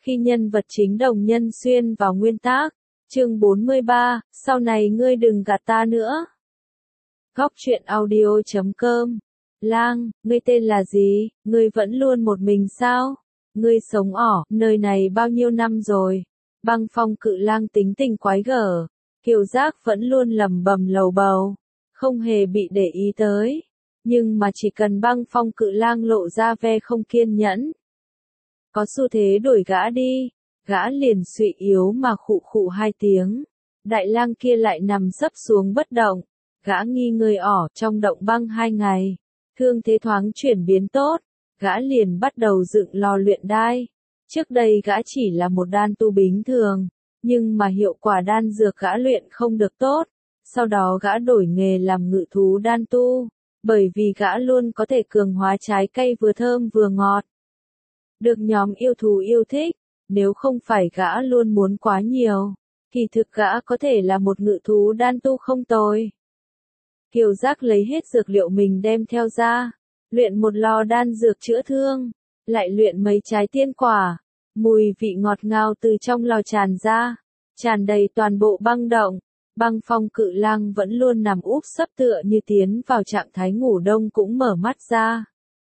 Khi nhân vật chính Đồng Nhân Xuyên vào nguyên tác, chương 43, sau này ngươi đừng gạt ta nữa. Góc truyện audio.com. Lang, ngươi tên là gì, ngươi vẫn luôn một mình sao? Ngươi sống ở nơi này bao nhiêu năm rồi? Băng Phong Cự Lang tính tình quái gở, Kiều Giác vẫn luôn lẩm bẩm lầu bầu, không hề bị để ý tới. Nhưng mà chỉ cần Băng Phong Cự Lang lộ ra vẻ không kiên nhẫn, có xu thế đuổi gã đi, gã liền suy yếu mà khụ khụ hai tiếng. Đại lang kia lại nằm sấp xuống bất động, gã nghi ngơi ở trong động băng 2 ngày, thương thế thoáng chuyển biến tốt, gã liền bắt đầu dựng lò luyện đan. Trước đây gã chỉ là một đan tu bình thường, nhưng mà hiệu quả đan dược gã luyện không được tốt, sau đó gã đổi nghề làm ngự thú đan tu, bởi vì gã luôn có thể cường hóa trái cây vừa thơm vừa ngọt, được nhóm yêu thú yêu thích. Nếu không phải gã luôn muốn quá nhiều, kỳ thực gã có thể là một ngự thú đan tu không tồi. Kiều Giác lấy hết dược liệu mình đem theo ra, luyện một lò đan dược chữa thương, lại luyện mấy trái tiên quả, mùi vị ngọt ngào từ trong lò tràn ra, tràn đầy toàn bộ băng động. Băng Phong Cự Lang vẫn luôn nằm úp sấp tựa như tiến vào trạng thái ngủ đông cũng mở mắt ra.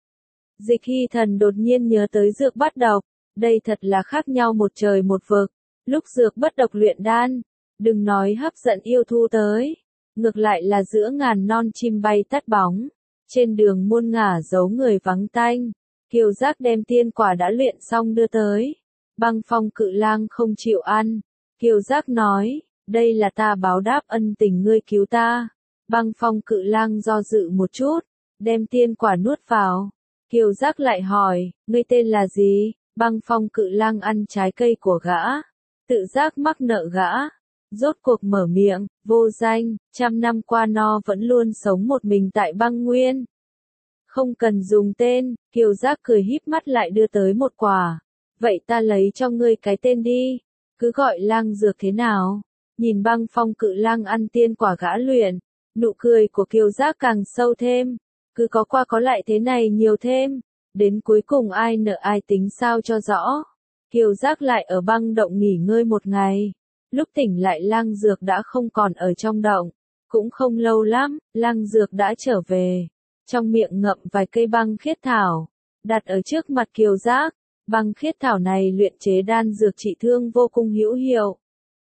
Dịch Hy Thần đột nhiên nhớ tới dược bất độc, đây thật là khác nhau một trời một vực. Lúc dược bất độc luyện đan, đừng nói hấp dẫn yêu thú tới, ngược lại là giữa ngàn non chim bay tắt bóng, trên đường muôn ngả giấu người vắng tanh. Kiều Giác đem tiên quả đã luyện xong đưa tới, Băng Phong Cự Lang không chịu ăn. Kiều Giác nói, đây là ta báo đáp ân tình ngươi cứu ta. Băng Phong Cự Lang do dự một chút, đem tiên quả nuốt vào. Kiều Giác lại hỏi, ngươi tên là gì? Băng Phong Cự Lang ăn trái cây của gã, tự giác mắc nợ gã, rốt cuộc mở miệng, vô danh, 100 năm qua nó vẫn luôn sống một mình tại băng nguyên. Không cần dùng tên. Kiều Giác cười híp mắt lại đưa tới một quả. Vậy ta lấy cho ngươi cái tên đi, cứ gọi Lang dược thế nào? Nhìn Băng Phong Cự Lang ăn tiên quả gã luyện, nụ cười của Kiều Giác càng sâu thêm, cứ có qua có lại thế này nhiều thêm. Đến cuối cùng ai nợ ai tính sao cho rõ. Kiều Giác lại ở băng động nghỉ ngơi một ngày. Lúc tỉnh lại Lang dược đã không còn ở trong động. Cũng không lâu lắm, Lang dược đã trở về. Trong miệng ngậm vài cây băng khiết thảo, đặt ở trước mặt Kiều Giác. Băng khiết thảo này luyện chế đan dược trị thương vô cùng hữu hiệu.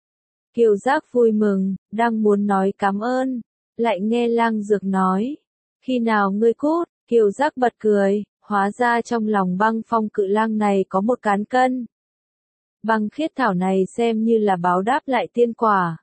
Kiều Giác vui mừng, đang muốn nói cảm ơn, lại nghe Lang dược nói, khi nào ngươi cút? Kiều Giác bật cười. Hóa ra trong lòng Băng Phong Cự Lang này có một cán cân. Băng khiết thảo này xem như là báo đáp lại tiên quả.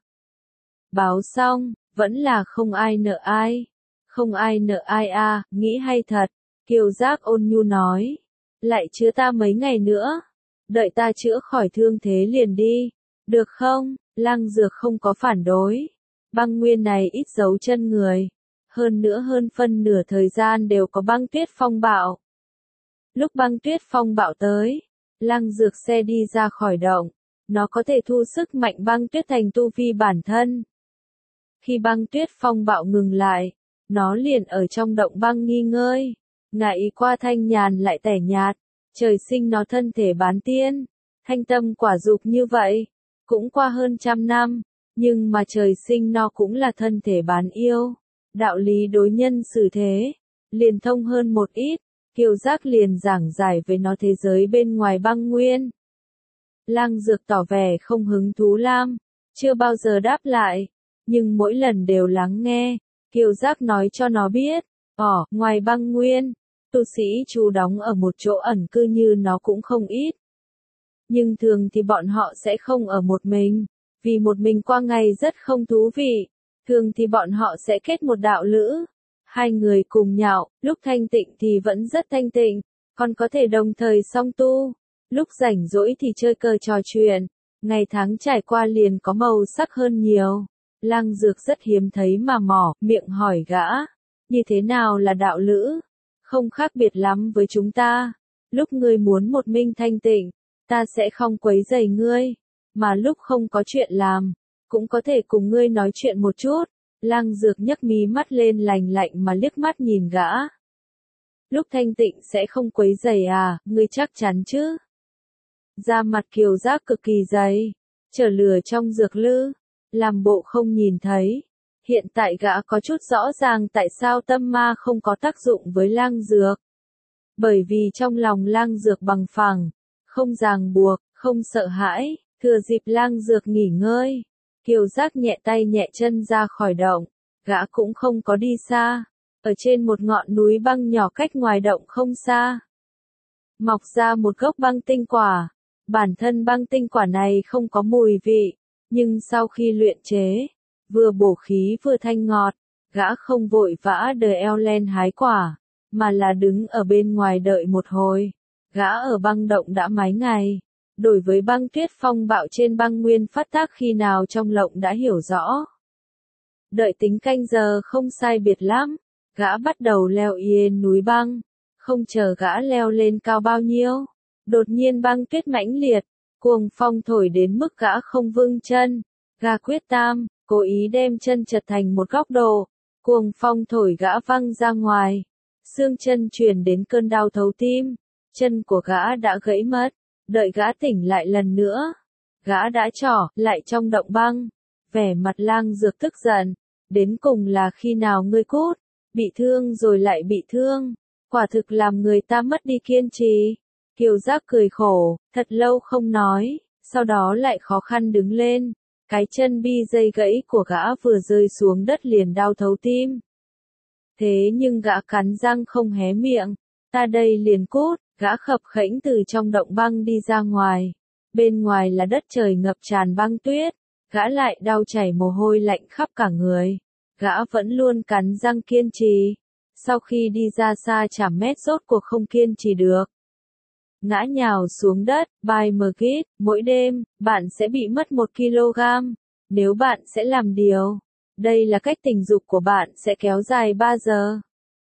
Báo xong, vẫn là không ai nợ ai. Không ai nợ ai à, nghĩ hay thật. Kiều Giác ôn nhu nói. Lại chữa ta mấy ngày nữa. Đợi ta chữa khỏi thương thế liền đi. Được không? Lang dược không có phản đối. Băng nguyên này ít dấu chân người. Hơn nữa hơn phân nửa thời gian đều có băng tuyết phong bạo. Lúc băng tuyết phong bạo tới, Lang dược xe đi ra khỏi động, nó có thể thu sức mạnh băng tuyết thành tu vi bản thân. Khi băng tuyết phong bạo ngừng lại, nó liền ở trong động băng nghỉ ngơi, ngại qua thanh nhàn lại tẻ nhạt, trời sinh nó thân thể bán tiên, thanh tâm quả dục như vậy, cũng qua hơn 100 năm, nhưng mà trời sinh nó cũng là thân thể bán yêu, đạo lý đối nhân xử thế, liền thông hơn một ít. Kiều Giác liền giảng giải về nó thế giới bên ngoài băng nguyên. Lang dược tỏ vẻ không hứng thú lắm, chưa bao giờ đáp lại, nhưng mỗi lần đều lắng nghe. Kiều Giác nói cho nó biết, ngoài băng nguyên, tu sĩ trú đóng ở một chỗ ẩn cư như nó cũng không ít. Nhưng thường thì bọn họ sẽ không ở một mình, vì một mình qua ngày rất không thú vị. Thường thì bọn họ sẽ kết một đạo lữ. 2 người cùng nhạo, lúc thanh tịnh thì vẫn rất thanh tịnh, còn có thể đồng thời song tu. Lúc rảnh rỗi thì chơi cờ trò chuyện, ngày tháng trải qua liền có màu sắc hơn nhiều. Lang dược rất hiếm thấy mà mỏ, miệng hỏi gã, như thế nào là đạo lữ? Không khác biệt lắm với chúng ta. Lúc ngươi muốn một mình thanh tịnh, ta sẽ không quấy rầy ngươi, mà lúc không có chuyện làm, cũng có thể cùng ngươi nói chuyện một chút. Lang dược nhấc mí mắt lên lành lạnh mà liếc mắt nhìn gã. Lúc thanh tịnh sẽ không quấy rầy à, ngươi chắc chắn chứ? Da mặt Kiều Giác cực kỳ dày, chở lửa trong dược lư, làm bộ không nhìn thấy. Hiện tại gã có chút rõ ràng tại sao tâm ma không có tác dụng với lang dược. Bởi vì trong lòng lang dược bằng phẳng, không ràng buộc, không sợ hãi, thừa dịp lang dược nghỉ ngơi. Kiều Giác nhẹ tay nhẹ chân ra khỏi động, gã cũng không có đi xa. Ở trên một ngọn núi băng nhỏ cách ngoài động không xa, mọc ra một gốc băng tinh quả. Bản thân băng tinh quả này không có mùi vị, nhưng sau khi luyện chế, vừa bổ khí vừa thanh ngọt, gã không vội vã đờ eo len hái quả, mà là đứng ở bên ngoài đợi một hồi. Gã ở băng động đã mấy ngày, đối với băng tuyết phong bạo trên băng nguyên phát tác khi nào trong lộng đã hiểu rõ. Đợi tính canh giờ không sai biệt lắm, gã bắt đầu leo yên núi băng. Không chờ gã leo lên cao bao nhiêu, đột nhiên băng tuyết mãnh liệt, cuồng phong thổi đến mức gã không vững chân. Gã quyết tâm, cố ý đem chân trật thành một góc độ, cuồng phong thổi gã văng ra ngoài. Xương chân truyền đến cơn đau thấu tim, chân của gã đã gãy mất. Đợi gã tỉnh lại lần nữa, gã đã trỏ lại trong động băng. Vẻ mặt lang dược tức giận, đến cùng là khi nào ngươi cút, bị thương rồi lại bị thương. Quả thực làm người ta mất đi kiên trì. Kiều Giác cười khổ, thật lâu không nói, sau đó lại khó khăn đứng lên. Cái chân bi dây gãy của gã vừa rơi xuống đất liền đau thấu tim. Thế nhưng gã cắn răng không hé miệng, ta đây liền cút, gã khập khẽnh từ trong động băng đi ra ngoài. Bên ngoài là đất trời ngập tràn băng tuyết, gã lại đau chảy mồ hôi lạnh khắp cả người. Gã vẫn luôn cắn răng kiên trì. Sau khi đi ra xa chả mét rốt cuộc không kiên trì được. Ngã nhào xuống đất, bài mờ kít, mỗi đêm, bạn sẽ bị mất 1 kg. Nếu bạn sẽ làm điều, đây là cách tình dục của bạn sẽ kéo dài 3 giờ.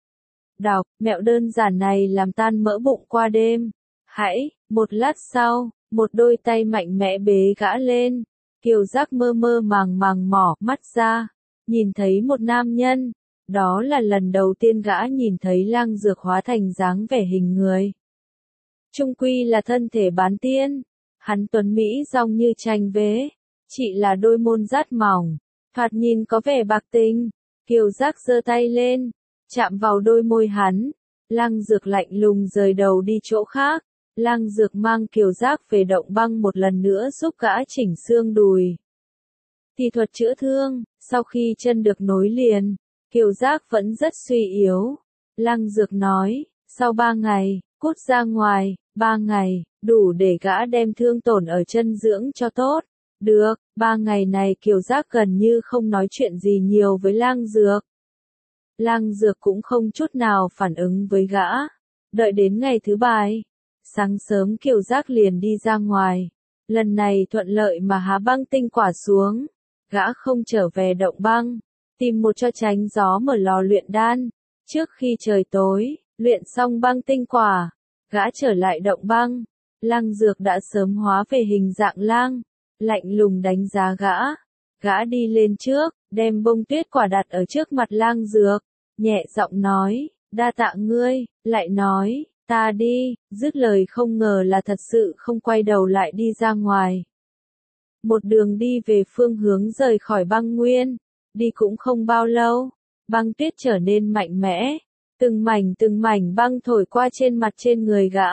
Đọc, mẹo đơn giản này làm tan mỡ bụng qua đêm. Hãy, một lát sau, một đôi tay mạnh mẽ bế gã lên. Kiều Giác mơ mơ màng màng mỏ mắt ra, nhìn thấy một nam nhân. Đó là lần đầu tiên gã nhìn thấy lang dược hóa thành dáng vẻ hình người. Chung quy là thân thể bán tiên. Hắn tuấn mỹ rong như tranh vế. Chỉ là đôi môn rát mỏng, thoạt nhìn có vẻ bạc tình. Kiều Giác giơ tay lên, chạm vào đôi môi hắn. Lang dược lạnh lùng rời đầu đi chỗ khác. Lang dược mang Kiều Giác về động băng một lần nữa giúp gã chỉnh xương đùi. Thì thuật chữa thương, sau khi chân được nối liền, Kiều Giác vẫn rất suy yếu. Lang dược nói, sau 3 ngày, cút ra ngoài, 3 ngày, đủ để gã đem thương tổn ở chân dưỡng cho tốt. Được, 3 ngày này Kiều Giác gần như không nói chuyện gì nhiều với lang dược. Lang dược cũng không chút nào phản ứng với gã. Đợi đến ngày thứ 7, sáng sớm Kiều Giác liền đi ra ngoài. Lần này thuận lợi mà há băng tinh quả xuống. Gã không trở về động băng, tìm một cho tránh gió mở lò luyện đan. Trước khi trời tối, luyện xong băng tinh quả, gã trở lại động băng. Lang dược đã sớm hóa về hình dạng lang, lạnh lùng đánh giá gã. Gã đi lên trước, đem bông tuyết quả đặt ở trước mặt lang dược, nhẹ giọng nói, đa tạ ngươi, lại nói, ta đi, dứt lời không ngờ là thật sự không quay đầu lại đi ra ngoài. Một đường đi về phương hướng rời khỏi băng nguyên, đi cũng không bao lâu, băng tuyết trở nên mạnh mẽ, từng mảnh băng thổi qua trên mặt trên người gã.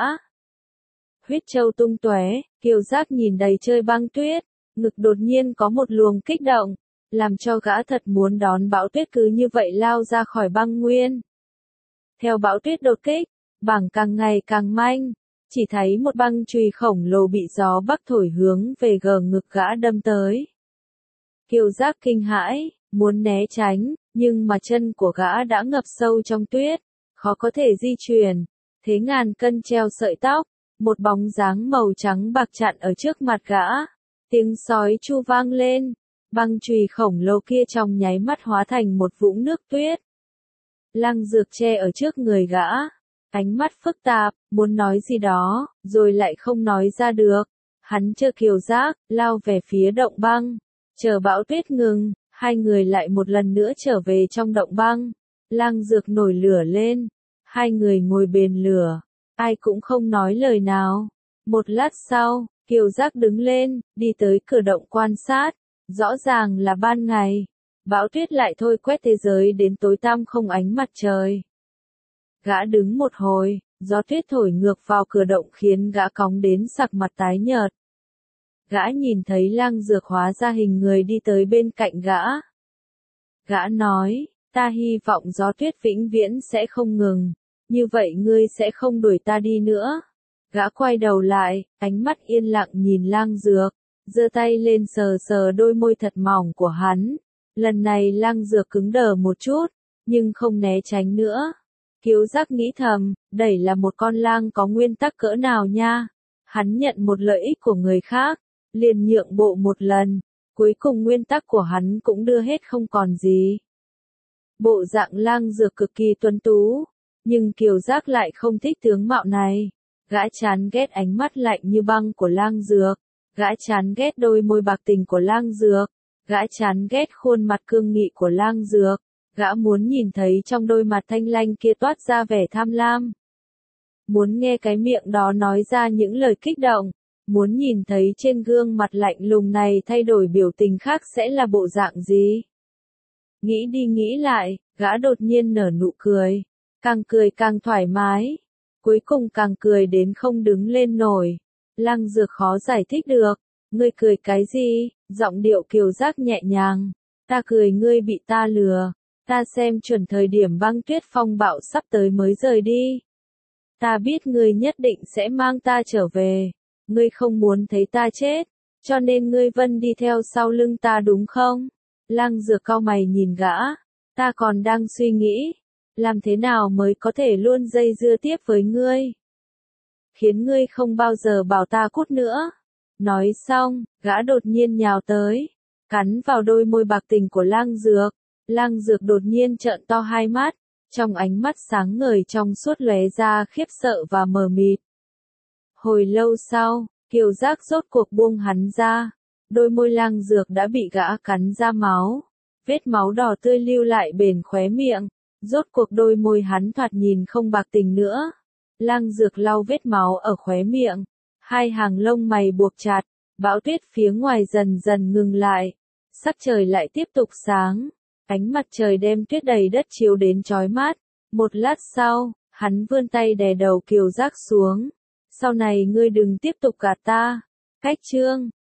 Huyết châu tung tóe, Kiều Giác nhìn đầy trời băng tuyết, ngực đột nhiên có một luồng kích động, làm cho gã thật muốn đón bão tuyết cứ như vậy lao ra khỏi băng nguyên. Theo bão tuyết đột kích, bảng càng ngày càng manh, chỉ thấy một băng chùy khổng lồ bị gió bắc thổi hướng về ngực gã đâm tới. Kiều Giác kinh hãi, muốn né tránh, nhưng mà chân của gã đã ngập sâu trong tuyết, khó có thể di chuyển. Thế ngàn cân treo sợi tóc, một bóng dáng màu trắng bạc chặn ở trước mặt gã. Tiếng sói chu vang lên, băng chùy khổng lồ kia trong nháy mắt hóa thành một vũng nước tuyết. Lang dược che ở trước người gã, ánh mắt phức tạp, muốn nói gì đó, rồi lại không nói ra được. Hắn chờ Kiều Giác, lao về phía động băng, chờ bão tuyết ngừng, hai người lại một lần nữa trở về trong động băng. Lang dược nổi lửa lên, hai người ngồi bên lửa, ai cũng không nói lời nào. Một lát sau, Kiều Giác đứng lên, đi tới cửa động quan sát. Rõ ràng là ban ngày. Bão tuyết lại thôi quét thế giới đến tối tăm không ánh mặt trời. Gã đứng một hồi, gió tuyết thổi ngược vào cửa động khiến gã cóng đến sặc mặt tái nhợt. Gã nhìn thấy Lang Dược hóa ra hình người đi tới bên cạnh gã. Gã nói, ta hy vọng gió tuyết vĩnh viễn sẽ không ngừng, như vậy ngươi sẽ không đuổi ta đi nữa. Gã quay đầu lại, ánh mắt yên lặng nhìn Lang Dược, giơ tay lên sờ sờ đôi môi thật mỏng của hắn. Lần này Lang Dược cứng đờ một chút, nhưng không né tránh nữa. Kiều Giác nghĩ thầm, đây là một con lang có nguyên tắc cỡ nào nha. Hắn nhận một lợi ích của người khác, liền nhượng bộ một lần, cuối cùng nguyên tắc của hắn cũng đưa hết không còn gì. Bộ dạng Lang Dược cực kỳ tuấn tú, nhưng Kiều Giác lại không thích tướng mạo này. Gã chán ghét ánh mắt lạnh như băng của Lang Dược, gã chán ghét đôi môi bạc tình của Lang Dược, gã chán ghét khuôn mặt cương nghị của Lang Dược, gã muốn nhìn thấy trong đôi mặt thanh lanh kia toát ra vẻ tham lam. Muốn nghe cái miệng đó nói ra những lời kích động, muốn nhìn thấy trên gương mặt lạnh lùng này thay đổi biểu tình khác sẽ là bộ dạng gì. Nghĩ đi nghĩ lại, gã đột nhiên nở nụ cười, cười càng thoải mái, cuối cùng càng cười đến không đứng lên nổi. Lang Dược khó giải thích được, ngươi cười cái gì, giọng điệu Kiều Giác nhẹ nhàng, ta cười ngươi bị ta lừa, ta xem chuẩn thời điểm băng tuyết phong bạo sắp tới mới rời đi. Ta biết ngươi nhất định sẽ mang ta trở về, ngươi không muốn thấy ta chết, cho nên ngươi vân đi theo sau lưng ta đúng không? Lang Dược cau mày nhìn gã, ta còn đang suy nghĩ, làm thế nào mới có thể luôn dây dưa tiếp với ngươi? Khiến ngươi không bao giờ bảo ta cút nữa. Nói xong, gã đột nhiên nhào tới, cắn vào đôi môi bạc tình của Lang Dược. Lang Dược đột nhiên trợn to hai mắt, trong ánh mắt sáng ngời trong suốt lóe ra khiếp sợ và mờ mịt. Hồi lâu sau, Kiều Giác rốt cuộc buông hắn ra, đôi môi Lang Dược đã bị gã cắn ra máu, vết máu đỏ tươi lưu lại bền khóe miệng, rốt cuộc đôi môi hắn thoạt nhìn không bạc tình nữa. Lang Dược lau vết máu ở khóe miệng, hai hàng lông mày buộc chặt, bão tuyết phía ngoài dần dần ngừng lại, sắc trời lại tiếp tục sáng, ánh mặt trời đem tuyết đầy đất chiếu đến chói mắt. Một lát sau, hắn vươn tay đè đầu Kiều Giác xuống, sau này ngươi đừng tiếp tục gạt ta. Cách chương